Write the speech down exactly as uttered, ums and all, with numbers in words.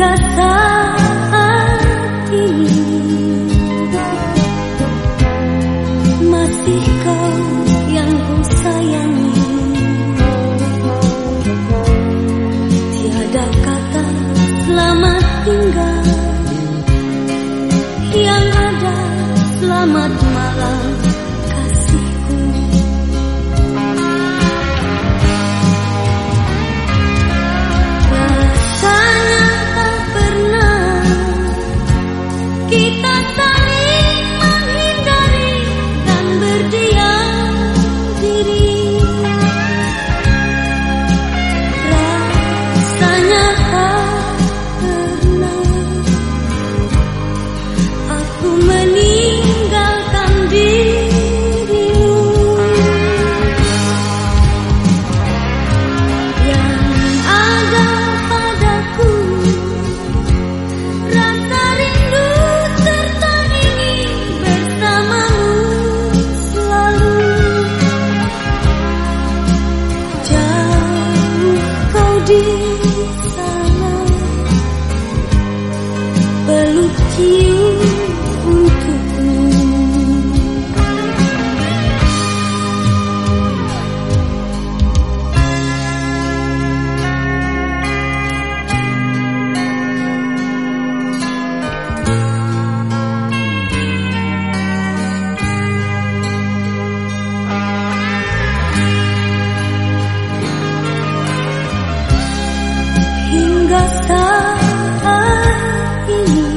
hingga saat ini masih kau yang ku sayangi. Tiada kata selamat tinggal, yang ada selamat malam kasihku. Rasanya tak pernah kita saling menghindari dan berdiam diri. Rasanya tak pernah aku meninggalkan dirimu. Yang ada padaku rasa rindu serta ingin bersamamu selalu. Jauh kau di sana, peluk cium untukmu. Hingga saat ini